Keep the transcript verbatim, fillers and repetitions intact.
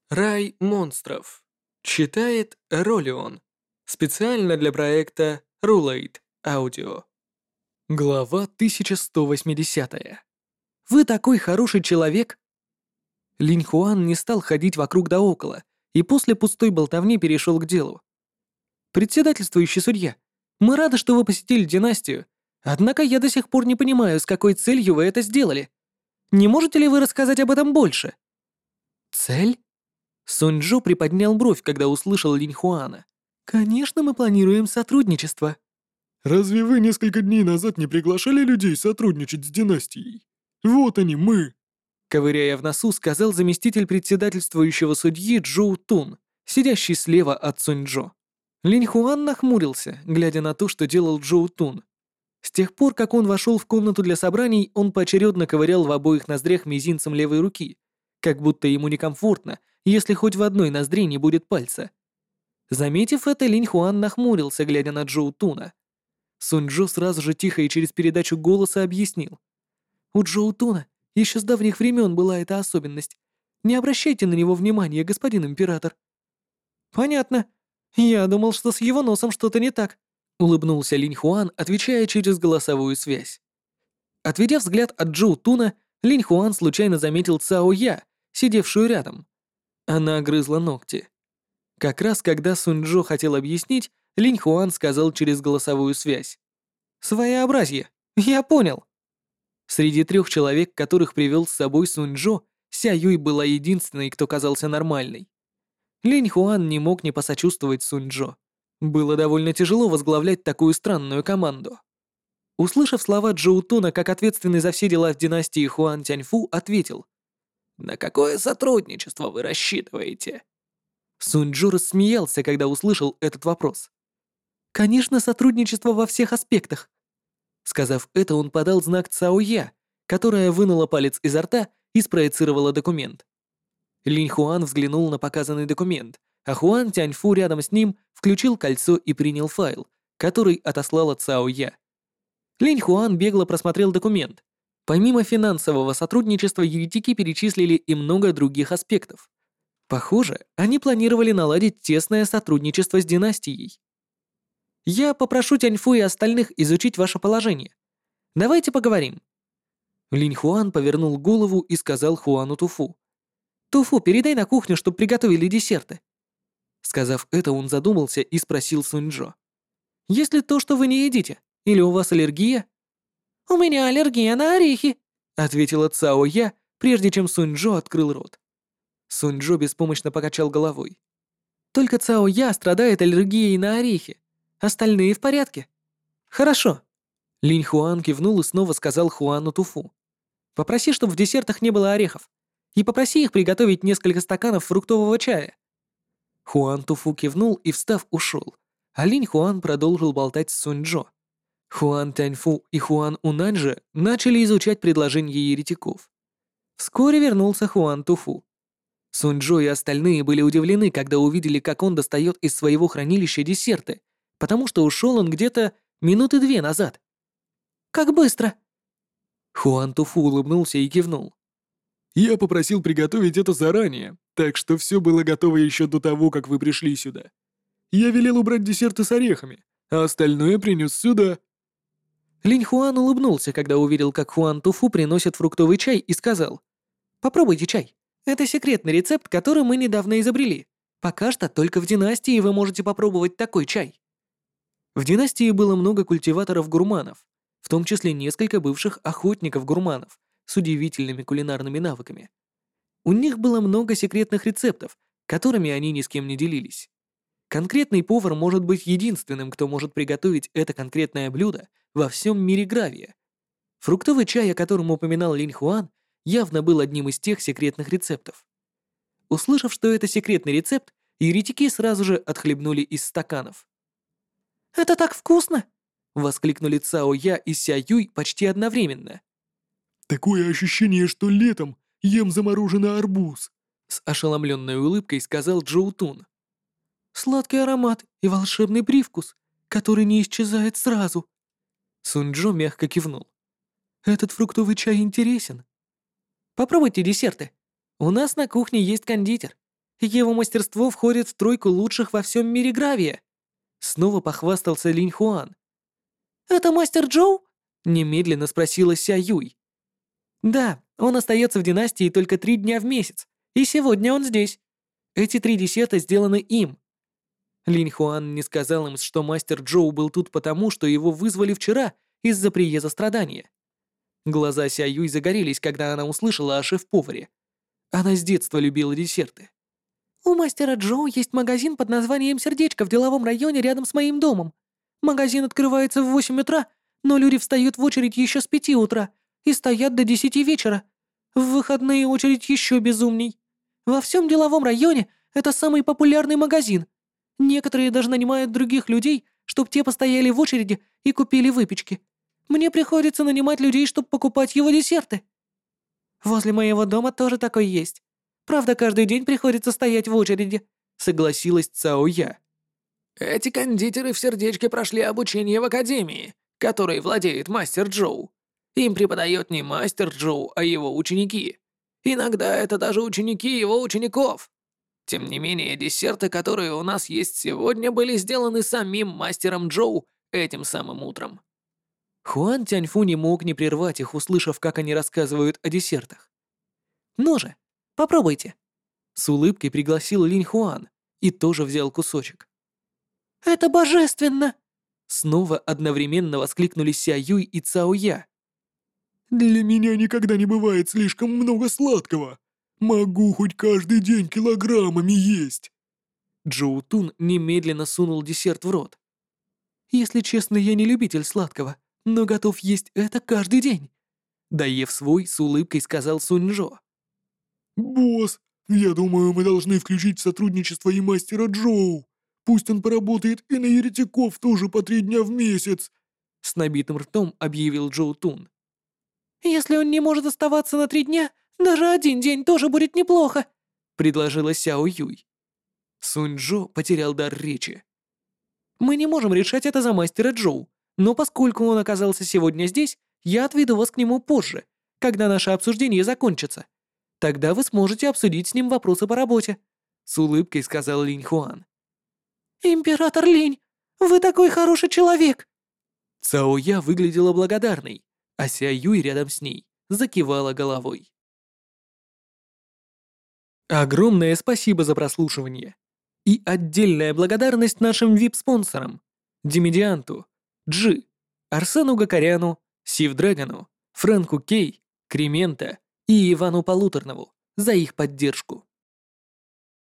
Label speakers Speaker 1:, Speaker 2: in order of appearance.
Speaker 1: Рай монстров. Читает Ролион. Специально для проекта Rulate Audio. Глава тысяча сто восьмидесятая. «Вы такой хороший человек!» Линь Хуан не стал ходить вокруг да около и после пустой болтовни перешел к делу. «Председательствующий судья, мы рады, что вы посетили династию, однако я до сих пор не понимаю, с какой целью вы это сделали. Не можете ли вы рассказать об этом больше?» «Цель?» Сунь Джо приподнял бровь, когда услышал Линь Хуана. «Конечно, мы планируем сотрудничество».
Speaker 2: Разве вы несколько дней назад не приглашали людей сотрудничать с династией? Вот они, мы!»
Speaker 1: Ковыряя в носу, сказал заместитель председательствующего судьи Джоу Тун, сидящий слева от Сунь Джо. Линь Хуан нахмурился, глядя на то, что делал Джоу Тун. С тех пор, как он вошел в комнату для собраний, он поочередно ковырял в обоих ноздрях мизинцем левой руки, как будто ему некомфортно, если хоть в одной ноздре не будет пальца. Заметив это, Линь Хуан нахмурился, глядя на Джоу Туна. Сунь Джо сразу же тихо и через передачу голоса объяснил. «У Джоу Туна еще с давних времен была эта особенность. Не обращайте на него внимания, господин император». «Понятно. Я думал, что с его носом что-то не так», — улыбнулся Линь Хуан, отвечая через голосовую связь. Отведя взгляд от Джоу Туна, Линь Хуан случайно заметил Цао Я, сидевшую рядом. Она грызла ногти. Как раз когда Сунь Джо хотел объяснить, Линь Хуан сказал через голосовую связь. «Своеобразие. Я понял». Среди трех человек, которых привел с собой Сунь Джо, Ся Юй была единственной, кто казался нормальной. Линь Хуан не мог не посочувствовать Сунь Джо. Было довольно тяжело возглавлять такую странную команду. Услышав слова Джоу Туна, как ответственный за все дела в династии Хуан Тяньфу, ответил. «На какое сотрудничество вы рассчитываете?» Сунь Джо рассмеялся, когда услышал этот вопрос. «Конечно, сотрудничество во всех аспектах». Сказав это, он подал знак Цао Я, которая вынула палец изо рта и спроецировала документ. Линь Хуан взглянул на показанный документ, а Хуан Тяньфу рядом с ним включил кольцо и принял файл, который отослала Цао Я. Линь Хуан бегло просмотрел документ. Помимо финансового сотрудничества, еретики перечислили и много других аспектов. Похоже, они планировали наладить тесное сотрудничество с династией. Я попрошу Тяньфу и остальных изучить ваше положение. Давайте поговорим. Линь Хуан повернул голову и сказал Хуану Туфу. «Туфу, передай на кухню, чтобы приготовили десерты». Сказав это, он задумался и спросил Сунь Джо. «Есть ли то, что вы не едите? Или у вас аллергия?» «У меня аллергия на орехи», — ответила Цао Я, прежде чем Сунь Джо открыл рот. Сунь Джо беспомощно покачал головой. «Только Цао Я страдает аллергией на орехи. Остальные в порядке?» «Хорошо». Линь Хуан кивнул и снова сказал Хуану Туфу. «Попроси, чтобы в десертах не было орехов. И попроси их приготовить несколько стаканов фруктового чая». Хуан Туфу кивнул и, встав, ушел. А Линь Хуан продолжил болтать с Сунь Джо. Хуан Тяньфу и Хуан Унань же начали изучать предложения еретиков. Вскоре вернулся Хуан Туфу. Сунь Джо и остальные были удивлены, когда увидели, как он достает из своего хранилища десерты, потому что ушел он где-то минуты две назад. «Как быстро!» Хуан Туфу улыбнулся и кивнул.
Speaker 2: «Я попросил приготовить это заранее, так что все было готово еще до того, как вы пришли сюда. Я велел убрать десерты с орехами, а остальное принес сюда».
Speaker 1: Линь Хуан улыбнулся, когда увидел, как Хуан Туфу приносит фруктовый чай, и сказал: «Попробуйте чай. Это секретный рецепт, который мы недавно изобрели. Пока что только в династии вы можете попробовать такой чай». В династии было много культиваторов-гурманов, в том числе несколько бывших охотников-гурманов с удивительными кулинарными навыками. У них было много секретных рецептов, которыми они ни с кем не делились. Конкретный повар может быть единственным, кто может приготовить это конкретное блюдо во всем мире Гравия. Фруктовый чай, о котором упоминал Линь Хуан, явно был одним из тех секретных рецептов. Услышав, что это секретный рецепт, еретики сразу же отхлебнули из стаканов. «Это так вкусно!» — воскликнули Цао Я и Ся Юй почти одновременно.
Speaker 2: «Такое ощущение, что летом ем замороженный арбуз»,
Speaker 1: — с ошеломленной улыбкой сказал Джоу Тун. «Сладкий аромат и волшебный привкус, который не исчезает сразу». Сунь Джо мягко кивнул. «Этот фруктовый чай интересен. Попробуйте десерты. У нас на кухне есть кондитер. Его мастерство входит в тройку лучших во всем мире гравия. Снова похвастался Линь Хуан. «Это мастер Джоу?» — немедленно спросила Ся Юй. «Да, он остается в династии только три дня в месяц, и сегодня он здесь. Эти три десерта сделаны им». Линь Хуан не сказал им, что мастер Джоу был тут потому, что его вызвали вчера из-за приезда страдания. Глаза Ся Юй загорелись, когда она услышала о шеф-поваре. Она с детства любила десерты. «У мастера Джоу есть магазин под названием «Сердечко» в деловом районе рядом с моим домом. Магазин открывается в восемь утра, но люди встают в очередь еще с пяти утра и стоят до десяти вечера. В выходные очередь еще безумней. Во всем деловом районе это самый популярный магазин. Некоторые даже нанимают других людей, чтобы те постояли в очереди и купили выпечки. Мне приходится нанимать людей, чтобы покупать его десерты. Возле моего дома тоже такой есть. Правда, каждый день приходится стоять в очереди», — согласилась Цао Я.
Speaker 3: Эти кондитеры в сердечке прошли обучение в академии, которой владеет мастер Джоу. Им преподает не мастер Джоу, а его ученики. Иногда это даже ученики его учеников. Тем не менее, десерты, которые у нас есть сегодня, были сделаны самим мастером Джоу этим самым утром.
Speaker 1: Хуан Тяньфу не мог не прервать их, услышав, как они рассказывают о десертах. «Ну же, попробуйте!» С улыбкой пригласил Линь Хуан и тоже взял кусочек. «Это божественно!» Снова одновременно воскликнули Ся Юй и Цао Я.
Speaker 2: Для меня никогда не бывает слишком много сладкого. Могу хоть каждый день килограммами есть».
Speaker 1: Джоу Тун немедленно сунул десерт в рот. «Если честно, я не любитель сладкого, но готов есть это каждый день», доев свой, с улыбкой сказал Сунь-Джо.
Speaker 2: «Босс, я думаю, мы должны включить в сотрудничество и мастера Джоу. Пусть он поработает и на еретиков тоже по три дня в месяц»,
Speaker 1: с набитым ртом объявил Джоу Тун. «Если он не может оставаться на три дня, даже один день тоже будет неплохо», предложила Сяо Юй. Сунь-Джо потерял дар речи. «Мы не можем решать это за мастера Джоу, но поскольку он оказался сегодня здесь, я отведу вас к нему позже, когда наше обсуждение закончится. Тогда вы сможете обсудить с ним вопросы по работе», с улыбкой сказал Линь Хуан. «Император Линь, вы такой хороший человек!» Цао Я выглядела благодарной, а Ся Юй рядом с ней закивала головой. Огромное спасибо за прослушивание. И отдельная благодарность нашим вип-спонсорам Димедианту, Джи, Арсену Гакаряну, Сив Драгону, Фрэнку Кей, Кремента и Ивану Полуторнову за их поддержку.